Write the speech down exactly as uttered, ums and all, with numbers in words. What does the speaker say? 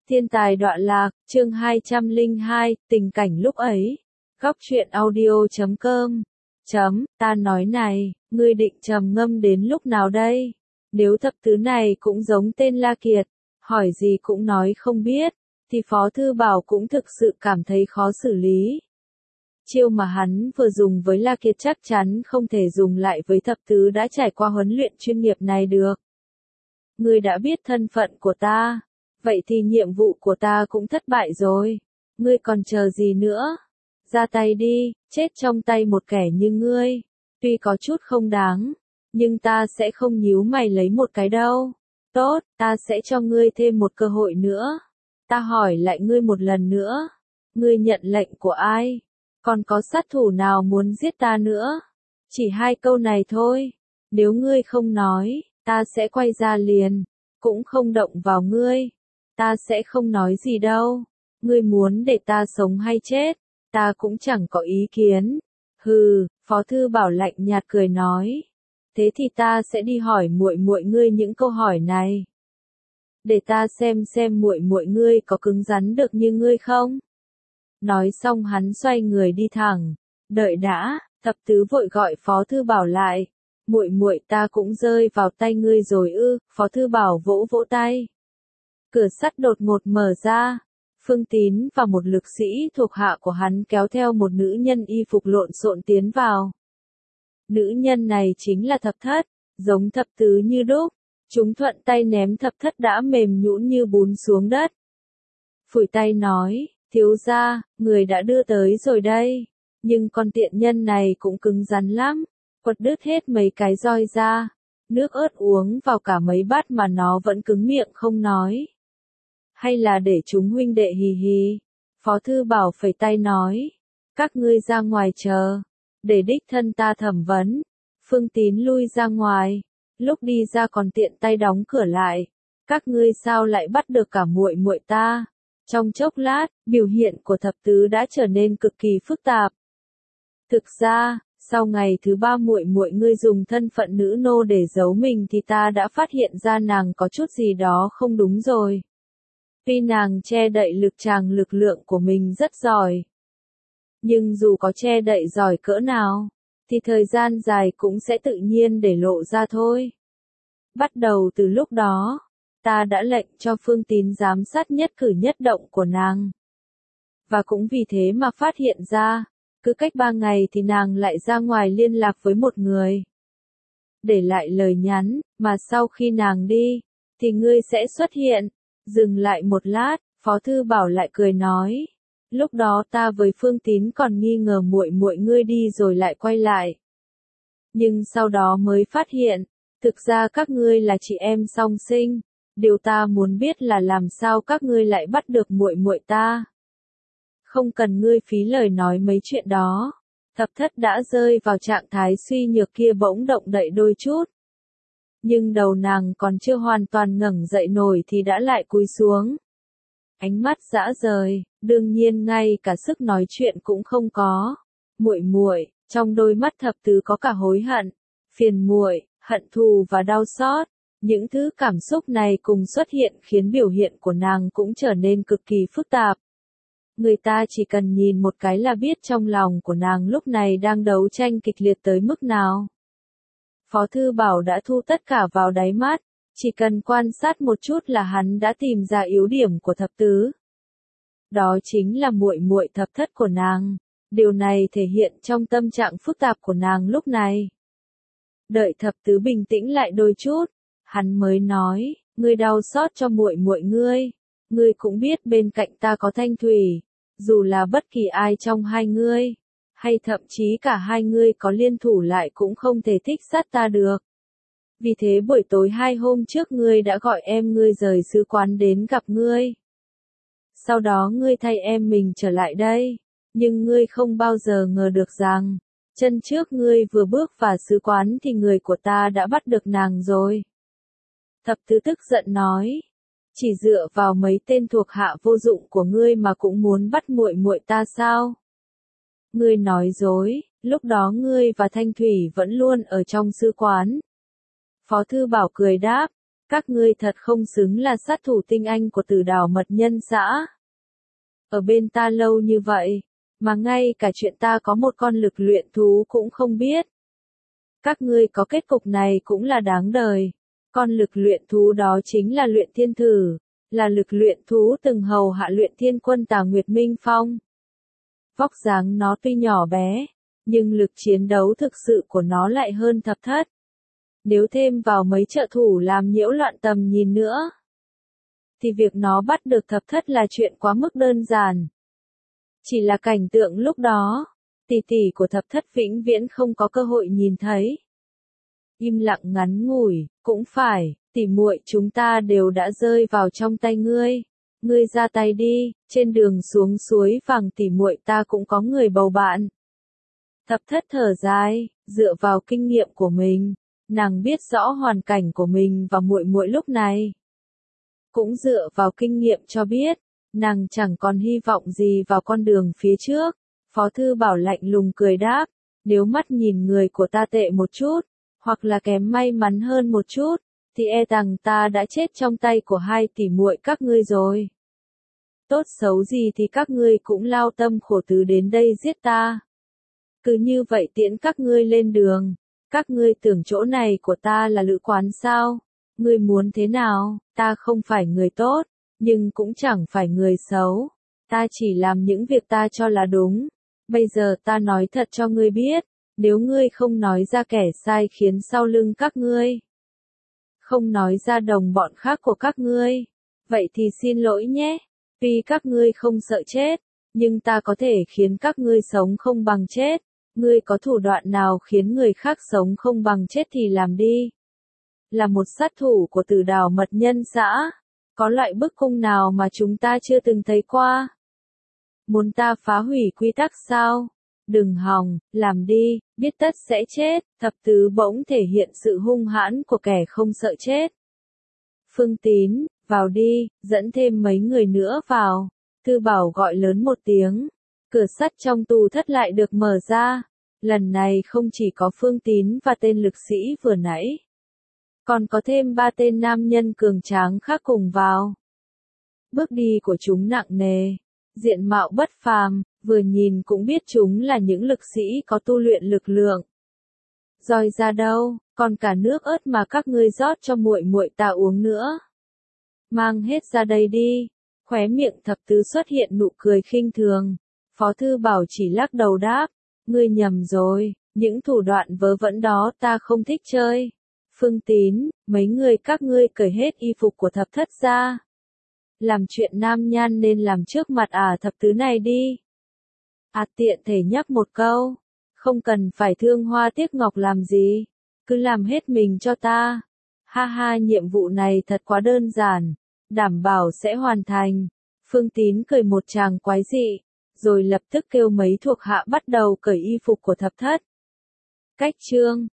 Thiên tài đọa lạc, chương hai trăm lẻ hai, tình cảnh lúc ấy. Góc truyện audio chấm com. Chấm, ta nói này, ngươi định trầm ngâm đến lúc nào đây? Nếu thập tứ này cũng giống tên La Kiệt, hỏi gì cũng nói không biết, thì Phó Thư Bảo cũng thực sự cảm thấy khó xử lý. Chiêu mà hắn vừa dùng với La Kiệt chắc chắn không thể dùng lại với thập tứ đã trải qua huấn luyện chuyên nghiệp này được. Ngươi đã biết thân phận của ta, vậy thì nhiệm vụ của ta cũng thất bại rồi. Ngươi còn chờ gì nữa? Ra tay đi, chết trong tay một kẻ như ngươi. Tuy có chút không đáng, nhưng ta sẽ không nhíu mày lấy một cái đâu. Tốt, ta sẽ cho ngươi thêm một cơ hội nữa. Ta hỏi lại ngươi một lần nữa. Ngươi nhận lệnh của ai? Còn có sát thủ nào muốn giết ta nữa? Chỉ hai câu này thôi. Nếu ngươi không nói, ta sẽ quay ra liền. Cũng không động vào ngươi. Ta sẽ không nói gì đâu. Ngươi muốn để ta sống hay chết, ta cũng chẳng có ý kiến. Hừ, Phó Thư Bảo lạnh nhạt cười nói. Thế thì ta sẽ đi hỏi muội muội ngươi những câu hỏi này. Để ta xem xem muội muội ngươi có cứng rắn được như ngươi không. Nói xong hắn xoay người đi thẳng. Đợi đã, thập tứ vội gọi Phó Thư Bảo lại. Muội muội ta cũng rơi vào tay ngươi rồi ư? Phó Thư Bảo vỗ vỗ tay. Cửa sắt đột ngột mở ra. Phương Tín và một lực sĩ thuộc hạ của hắn kéo theo một nữ nhân y phục lộn xộn tiến vào. Nữ nhân này chính là thập thất, giống thập tứ như đúc. Chúng thuận tay ném thập thất đã mềm nhũn như bùn xuống đất. Phủi tay nói, thiếu gia, người đã đưa tới rồi đây. Nhưng con tiện nhân này cũng cứng rắn lắm, quật đứt hết mấy cái roi ra. Nước ớt uống vào cả mấy bát mà nó vẫn cứng miệng không nói. Hay là để chúng huynh đệ hì hì. Phó Thư Bảo phẩy tay nói. Các ngươi ra ngoài chờ. Để đích thân ta thẩm vấn. Phương Tín lui ra ngoài. Lúc đi ra còn tiện tay đóng cửa lại. Các ngươi sao lại bắt được cả muội muội ta? Trong chốc lát, biểu hiện của thập tứ đã trở nên cực kỳ phức tạp. Thực ra, sau ngày thứ ba muội muội ngươi dùng thân phận nữ nô để giấu mình thì ta đã phát hiện ra nàng có chút gì đó không đúng rồi. Tuy nàng che đậy lực tràng lực lượng của mình rất giỏi. Nhưng dù có che đậy giỏi cỡ nào, thì thời gian dài cũng sẽ tự nhiên để lộ ra thôi. Bắt đầu từ lúc đó, ta đã lệnh cho Phương Tín giám sát nhất cử nhất động của nàng. Và cũng vì thế mà phát hiện ra, cứ cách ba ngày thì nàng lại ra ngoài liên lạc với một người. Để lại lời nhắn, mà sau khi nàng đi, thì ngươi sẽ xuất hiện. Dừng lại một lát, Phó Thư Bảo lại cười nói. Lúc đó ta với Phương Tín còn nghi ngờ muội muội ngươi đi rồi lại quay lại. Nhưng sau đó mới phát hiện, thực ra các ngươi là chị em song sinh. Điều ta muốn biết là làm sao các ngươi lại bắt được muội muội ta. Không cần ngươi phí lời nói mấy chuyện đó. Thập thất đã rơi vào trạng thái suy nhược kia bỗng động đậy đôi chút. Nhưng đầu nàng còn chưa hoàn toàn ngẩng dậy nổi thì đã lại cúi xuống. Ánh mắt dã rời, đương nhiên ngay cả sức nói chuyện cũng không có. Muội muội, trong đôi mắt thập tứ có cả hối hận, phiền muội, hận thù và đau xót. Những thứ cảm xúc này cùng xuất hiện khiến biểu hiện của nàng cũng trở nên cực kỳ phức tạp. Người ta chỉ cần nhìn một cái là biết trong lòng của nàng lúc này đang đấu tranh kịch liệt tới mức nào. Phó Thư Bảo đã thu tất cả vào đáy mắt, chỉ cần quan sát một chút là hắn đã tìm ra yếu điểm của thập tứ. Đó chính là muội muội thập thất của nàng. Điều này thể hiện trong tâm trạng phức tạp của nàng lúc này. Đợi thập tứ bình tĩnh lại đôi chút, hắn mới nói, ngươi đau xót cho muội muội ngươi. Ngươi cũng biết bên cạnh ta có Thanh Thủy, dù là bất kỳ ai trong hai ngươi, hay thậm chí cả hai ngươi có liên thủ lại cũng không thể thích sát ta được. Vì thế buổi tối hai hôm trước ngươi đã gọi em ngươi rời sứ quán đến gặp ngươi. Sau đó ngươi thay em mình trở lại đây, nhưng ngươi không bao giờ ngờ được rằng, chân trước ngươi vừa bước vào sứ quán thì người của ta đã bắt được nàng rồi. Thập tứ tức giận nói, chỉ dựa vào mấy tên thuộc hạ vô dụng của ngươi mà cũng muốn bắt muội muội ta sao? Ngươi nói dối, lúc đó ngươi và Thanh Thủy vẫn luôn ở trong sứ quán. Phó Thư Bảo cười đáp, Các ngươi thật không xứng là sát thủ tinh anh của Tử Đào Mật Nhân xã. Ở bên ta lâu như vậy, mà ngay cả chuyện ta có một con lực luyện thú cũng không biết. Các ngươi có kết cục này cũng là đáng đời. Con lực luyện thú đó chính là Luyện Thiên Thử, là lực luyện thú từng hầu hạ Luyện Thiên Quân Tà Nguyệt Minh Phong. Vóc dáng nó tuy nhỏ bé, nhưng lực chiến đấu thực sự của nó lại hơn Thập Thất. Nếu thêm vào mấy trợ thủ làm nhiễu loạn tầm nhìn nữa, thì việc nó bắt được Thập Thất là chuyện quá mức đơn giản. Chỉ là cảnh tượng lúc đó, tỷ tỷ của Thập Thất vĩnh viễn không có cơ hội nhìn thấy. Im lặng ngắn ngủi, cũng phải, tỷ muội chúng ta đều đã rơi vào trong tay ngươi. Ngươi ra tay đi, trên đường xuống suối vàng tỷ muội ta cũng có người bầu bạn. Thập Thất thở dài, dựa vào kinh nghiệm của mình, nàng biết rõ hoàn cảnh của mình và muội muội lúc này. Cũng dựa vào kinh nghiệm cho biết, nàng chẳng còn hy vọng gì vào con đường phía trước. Phó Thư Bảo lạnh lùng cười đáp, nếu mắt nhìn người của ta tệ một chút, hoặc là kém may mắn hơn một chút, thì e rằng ta đã chết trong tay của hai tỷ muội các ngươi rồi. Tốt xấu gì thì các ngươi cũng lao tâm khổ tứ đến đây giết ta. Cứ như vậy tiễn các ngươi lên đường. Các ngươi tưởng chỗ này của ta là lữ quán sao? Ngươi muốn thế nào? Ta không phải người tốt, nhưng cũng chẳng phải người xấu. Ta chỉ làm những việc ta cho là đúng. Bây giờ ta nói thật cho ngươi biết, nếu ngươi không nói ra kẻ sai khiến sau lưng các ngươi, không nói ra đồng bọn khác của các ngươi, vậy thì xin lỗi nhé. Tuy các ngươi không sợ chết, nhưng ta có thể khiến các ngươi sống không bằng chết. Ngươi có thủ đoạn nào khiến người khác sống không bằng chết thì làm đi. Là một sát thủ của Tử Đào Mật Nhân xã, có loại bức cung nào mà chúng ta chưa từng thấy qua? Muốn ta phá hủy quy tắc sao? Đừng hòng, làm đi, biết tất sẽ chết. Thập tứ bỗng thể hiện sự hung hãn của kẻ không sợ chết. Phương Tín, vào đi, dẫn thêm mấy người nữa vào. Thư Bảo gọi lớn một tiếng. Cửa sắt trong tù thất lại được mở ra. Lần này không chỉ có Phương Tín và tên lực sĩ vừa nãy, còn có thêm ba tên nam nhân cường tráng khác cùng vào. Bước đi của chúng nặng nề, diện mạo bất phàm, vừa nhìn cũng biết chúng là những lực sĩ có tu luyện lực lượng. Roi ra đâu, còn cả nước ớt mà các ngươi rót cho muội muội ta uống nữa. Mang hết ra đây đi. Khóe miệng Thập Tứ xuất hiện nụ cười khinh thường. Phó Thư Bảo chỉ lắc đầu đáp, ngươi nhầm rồi, những thủ đoạn vớ vẩn đó ta không thích chơi. Phương Tín, mấy người các ngươi cởi hết y phục của Thập Thất ra. Làm chuyện nam nhan nên làm trước mặt à Thập Tứ này đi. À tiện thể nhắc một câu, không cần phải thương hoa tiếc ngọc làm gì, cứ làm hết mình cho ta. Ha ha, nhiệm vụ này thật quá đơn giản, đảm bảo sẽ hoàn thành. Phương Tín cười một tràng quái dị, rồi lập tức kêu mấy thuộc hạ bắt đầu cởi y phục của Thập Thất. Cách chương